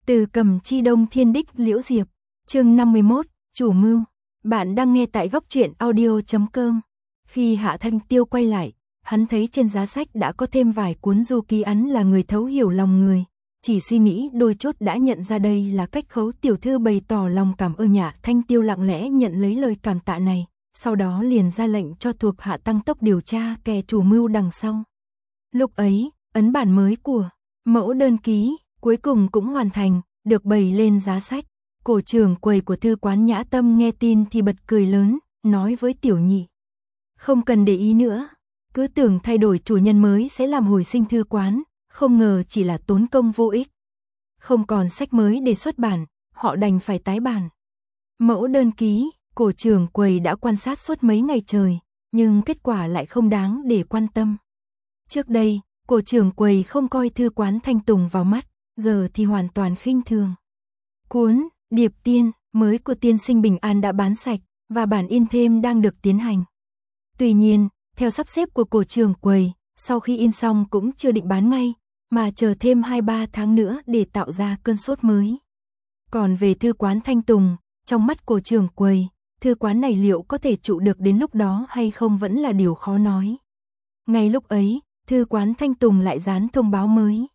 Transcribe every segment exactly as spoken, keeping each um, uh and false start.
Từ Cầm Chi Đông Thiên Đích Liễu Diệp, chương năm mươi mốt, chủ mưu. Bạn đang nghe tại góc truyện audio chấm com. Khi Hạ Thanh Tiêu quay lại, hắn thấy trên giá sách đã có thêm vài cuốn du ký ấn là người thấu hiểu lòng người. Chỉ suy nghĩ đôi chút đã nhận ra đây là cách Khấu tiểu thư bày tỏ lòng cảm ơn. Hạ Thanh Tiêu lặng lẽ nhận lấy lời cảm tạ này, sau đó liền ra lệnh cho thuộc hạ tăng tốc điều tra kẻ chủ mưu đằng sau. Lúc ấy, ấn bản mới của mẫu đơn ký cuối cùng cũng hoàn thành, được bày lên giá sách. Cổ trưởng quầy của thư quán Nhã Tâm nghe tin thì bật cười lớn, nói với Tiểu Nhị: không cần để ý nữa, cứ tưởng thay đổi chủ nhân mới sẽ làm hồi sinh thư quán, không ngờ chỉ là tốn công vô ích. Không còn sách mới để xuất bản, họ đành phải tái bản. Mẫu đơn ký, cổ trưởng quầy đã quan sát suốt mấy ngày trời, nhưng kết quả lại không đáng để quan tâm. Trước đây, cổ trưởng quầy không coi thư quán Thanh Tùng vào mắt, giờ thì hoàn toàn khinh thường. Cuốn Điệp Tiên mới của tiên sinh Bình An đã bán sạch, và bản in thêm đang được tiến hành. Tuy nhiên, theo sắp xếp của cổ trưởng quầy, sau khi in xong cũng chưa định bán ngay, mà chờ thêm hai ba tháng nữa để tạo ra cơn sốt mới. Còn về thư quán Thanh Tùng, trong mắt cổ trưởng quầy, thư quán này liệu có thể trụ được đến lúc đó hay không vẫn là điều khó nói. Ngay lúc ấy, thư quán Thanh Tùng lại dán thông báo mới.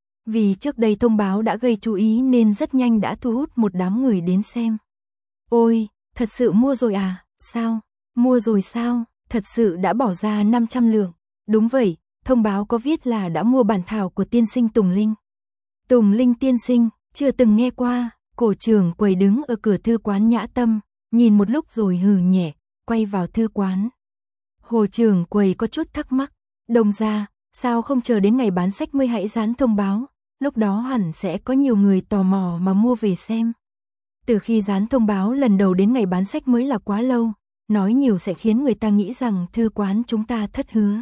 Vì trước đây thông báo đã gây chú ý nên rất nhanh đã thu hút một đám người đến xem. Ôi, thật sự mua rồi à? Sao? Mua rồi sao? Thật sự đã bỏ ra năm trăm lượng. Đúng vậy, thông báo có viết là đã mua bản thảo của tiên sinh Tùng Linh. Tùng Linh tiên sinh, chưa từng nghe qua. Cổ trưởng quầy đứng ở cửa thư quán Nhã Tâm, nhìn một lúc rồi hừ nhẹ, quay vào thư quán. Hồ trưởng quầy có chút thắc mắc, Đồng gia, sao không chờ đến ngày bán sách mới hãy dán thông báo, lúc đó hẳn sẽ có nhiều người tò mò mà mua về xem. Từ khi dán thông báo lần đầu đến ngày bán sách mới là quá lâu, nói nhiều sẽ khiến người ta nghĩ rằng thư quán chúng ta thất hứa.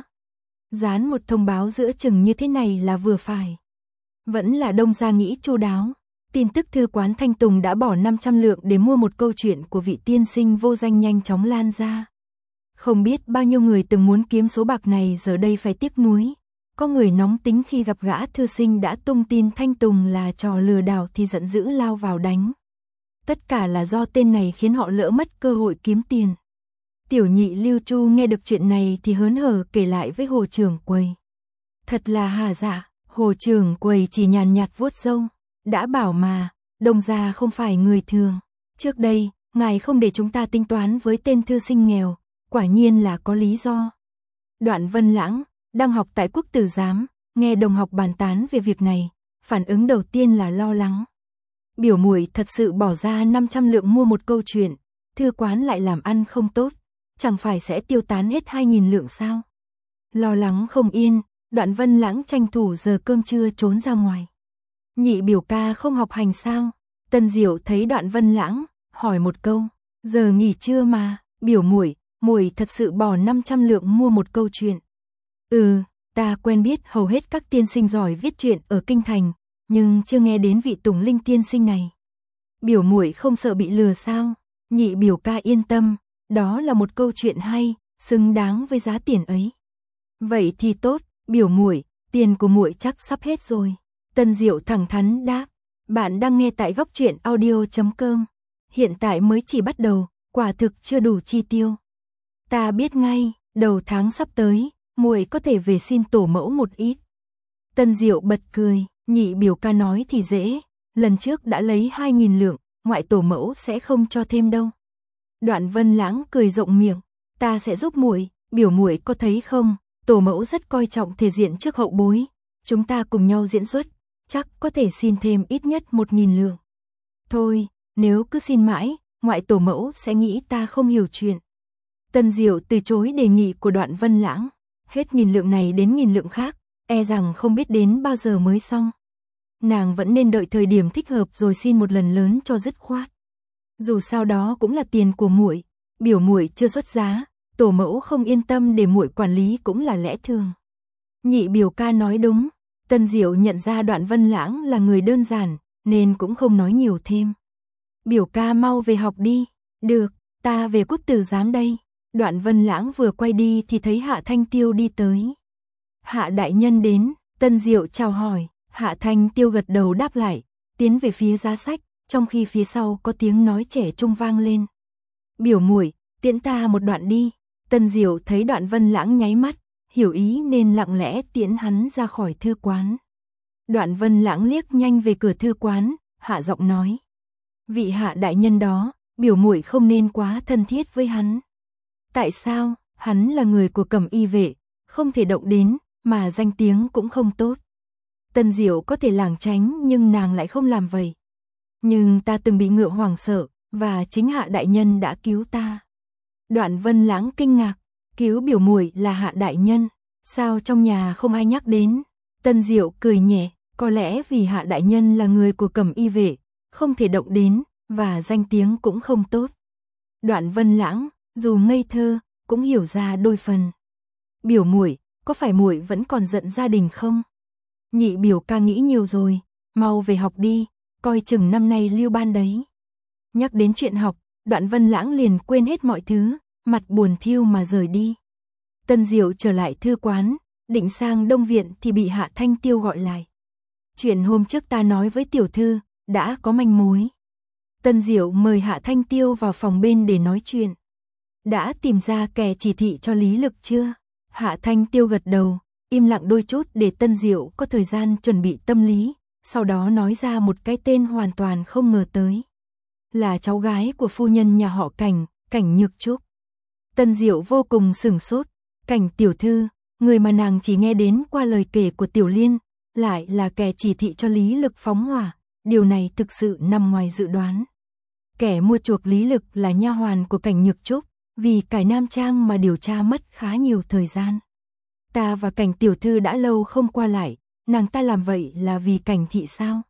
Dán một thông báo giữa chừng như thế này là vừa phải. Vẫn là Đông gia nghĩ chu đáo. Tin tức thư quán Thanh Tùng đã bỏ năm trăm lượng để mua một câu chuyện của vị tiên sinh vô danh nhanh chóng lan ra. Không biết bao nhiêu người từng muốn kiếm số bạc này giờ đây phải tiếc nuối. Có người nóng tính khi gặp gã thư sinh đã tung tin Thanh Tùng là trò lừa đảo thì giận dữ lao vào đánh. Tất cả là do tên này khiến họ lỡ mất cơ hội kiếm tiền. Tiểu Nhị Lưu Chu nghe được chuyện này thì hớn hở kể lại với Hồ trưởng quầy. Thật là hà dạ, Hồ trưởng quầy chỉ nhàn nhạt vuốt râu. Đã bảo mà, Đông gia không phải người thường. Trước đây, ngài không để chúng ta tính toán với tên thư sinh nghèo, quả nhiên là có lý do. Đoạn Vân Lãng, đang học tại Quốc Tử Giám, nghe đồng học bàn tán về việc này, phản ứng đầu tiên là lo lắng. Biểu muội thật sự bỏ ra năm trăm lượng mua một câu chuyện, thư quán lại làm ăn không tốt, chẳng phải sẽ tiêu tán hết hai nghìn lượng sao? Lo lắng không yên, Đoạn Vân Lãng tranh thủ giờ cơm trưa trốn ra ngoài. Nhị biểu ca không học hành sao? Tân Diệu thấy Đoạn Vân Lãng, hỏi một câu, giờ nghỉ trưa mà, biểu muội, muội thật sự bỏ năm trăm lượng mua một câu chuyện. Ừ, ta quen biết hầu hết các tiên sinh giỏi viết truyện ở kinh thành, nhưng chưa nghe đến vị Tùng Linh tiên sinh này. Biểu muội không sợ bị lừa sao? Nhị biểu ca yên tâm, đó là một câu chuyện hay, xứng đáng với giá tiền ấy. Vậy thì tốt, biểu muội, tiền của muội chắc sắp hết rồi. Tân Diệu thẳng thắn đáp. Bạn đang nghe tại góc truyện audio chấm com. Hiện tại mới chỉ bắt đầu, quả thực chưa đủ chi tiêu. Ta biết ngay, đầu tháng sắp tới, muội có thể về xin tổ mẫu một ít. Tân Diệu bật cười, nhị biểu ca nói thì dễ, lần trước đã lấy hai nghìn lượng, ngoại tổ mẫu sẽ không cho thêm đâu. Đoạn Vân Lãng cười rộng miệng, ta sẽ giúp muội, biểu muội có thấy không, tổ mẫu rất coi trọng thể diện trước hậu bối, chúng ta cùng nhau diễn xuất, chắc có thể xin thêm ít nhất một nghìn lượng. Thôi, nếu cứ xin mãi, ngoại tổ mẫu sẽ nghĩ ta không hiểu chuyện. Tân Diệu từ chối đề nghị của Đoạn Vân Lãng, hết nghìn lượng này đến nghìn lượng khác, e rằng không biết đến bao giờ mới xong. Nàng vẫn nên đợi thời điểm thích hợp rồi xin một lần lớn cho dứt khoát. Dù sao đó cũng là tiền của muội, biểu muội chưa xuất giá, tổ mẫu không yên tâm để muội quản lý cũng là lẽ thường. Nhị biểu ca nói đúng. Tân Diệu nhận ra Đoạn Vân Lãng là người đơn giản, nên cũng không nói nhiều thêm. Biểu ca mau về học đi. Được, ta về Quốc Tử Giám đây. Đoạn Vân Lãng vừa quay đi thì thấy Hạ Thanh Tiêu đi tới. Hạ đại nhân đến, Tân Diệu chào hỏi, Hạ Thanh Tiêu gật đầu đáp lại, tiến về phía giá sách, trong khi phía sau có tiếng nói trẻ trung vang lên. Biểu muội, tiễn ta một đoạn đi. Tân Diệu thấy Đoạn Vân Lãng nháy mắt, hiểu ý nên lặng lẽ tiễn hắn ra khỏi thư quán. Đoạn Vân Lãng liếc nhanh về cửa thư quán, hạ giọng nói: vị hạ đại nhân đó, biểu muội không nên quá thân thiết với hắn. Tại sao? Hắn là người của Cẩm Y vệ, không thể động đến, mà danh tiếng cũng không tốt. Tân Diệu có thể lảng tránh nhưng nàng lại không làm vậy. Nhưng ta từng bị ngựa hoảng sợ, và chính hạ đại nhân đã cứu ta. Đoạn Vân Lãng kinh ngạc, cứu biểu muội là hạ đại nhân, sao trong nhà không ai nhắc đến? Tân Diệu cười nhẹ, có lẽ vì hạ đại nhân là người của Cẩm Y vệ, không thể động đến, và danh tiếng cũng không tốt. Đoạn Vân Lãng, dù ngây thơ, cũng hiểu ra đôi phần. Biểu muội, có phải muội vẫn còn giận gia đình không? Nhị biểu ca nghĩ nhiều rồi, mau về học đi, coi chừng năm nay lưu ban đấy. Nhắc đến chuyện học, Đoạn Vân Lãng liền quên hết mọi thứ, mặt buồn thiêu mà rời đi. Tân Diệu trở lại thư quán, định sang Đông Viện thì bị Hạ Thanh Tiêu gọi lại. Chuyện hôm trước ta nói với tiểu thư, đã có manh mối. Tân Diệu mời Hạ Thanh Tiêu vào phòng bên để nói chuyện. Đã tìm ra kẻ chỉ thị cho Lý Lực chưa? Hạ Thanh Tiêu gật đầu, im lặng đôi chút để Tân Diệu có thời gian chuẩn bị tâm lý, sau đó nói ra một cái tên hoàn toàn không ngờ tới. Là cháu gái của phu nhân nhà họ Cảnh, Cảnh Nhược Trúc. Tân Diệu vô cùng sửng sốt, Cảnh tiểu thư, người mà nàng chỉ nghe đến qua lời kể của Tiểu Liên, lại là kẻ chỉ thị cho Lý Lực phóng hỏa, điều này thực sự nằm ngoài dự đoán. Kẻ mua chuộc Lý Lực là nha hoàn của Cảnh Nhược Trúc, vì cải nam trang mà điều tra mất khá nhiều thời gian. Ta và Cảnh tiểu thư đã lâu không qua lại, nàng ta làm vậy là vì Cảnh thị sao?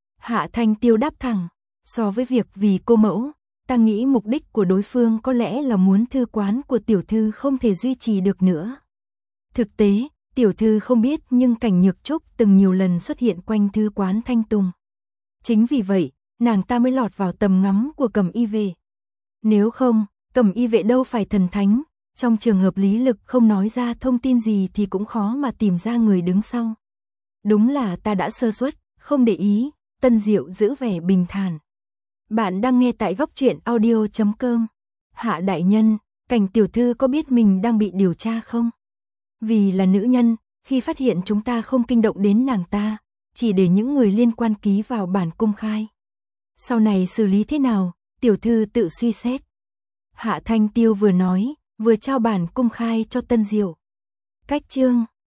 Hạ Thanh Tiêu đáp thẳng, so với việc vì cô mẫu, ta nghĩ mục đích của đối phương có lẽ là muốn thư quán của tiểu thư không thể duy trì được nữa. Thực tế, tiểu thư không biết nhưng Cảnh Nhược Trúc từng nhiều lần xuất hiện quanh thư quán Thanh Tùng. Chính vì vậy, nàng ta mới lọt vào tầm ngắm của Cẩm Y vệ. Nếu không, Cẩm Y vệ đâu phải thần thánh, trong trường hợp Lý Lực không nói ra thông tin gì thì cũng khó mà tìm ra người đứng sau. Đúng là ta đã sơ suất, không để ý. Tân Diệu giữ vẻ bình thản. Bạn đang nghe tại góc truyện audio chấm com. Hạ đại nhân, Cảnh tiểu thư có biết mình đang bị điều tra không? Vì là nữ nhân, khi phát hiện chúng ta không kinh động đến nàng ta, chỉ để những người liên quan ký vào bản công khai. Sau này xử lý thế nào, tiểu thư tự suy xét. Hạ Thanh Tiêu vừa nói, vừa trao bản công khai cho Tân Diệu. Cách chương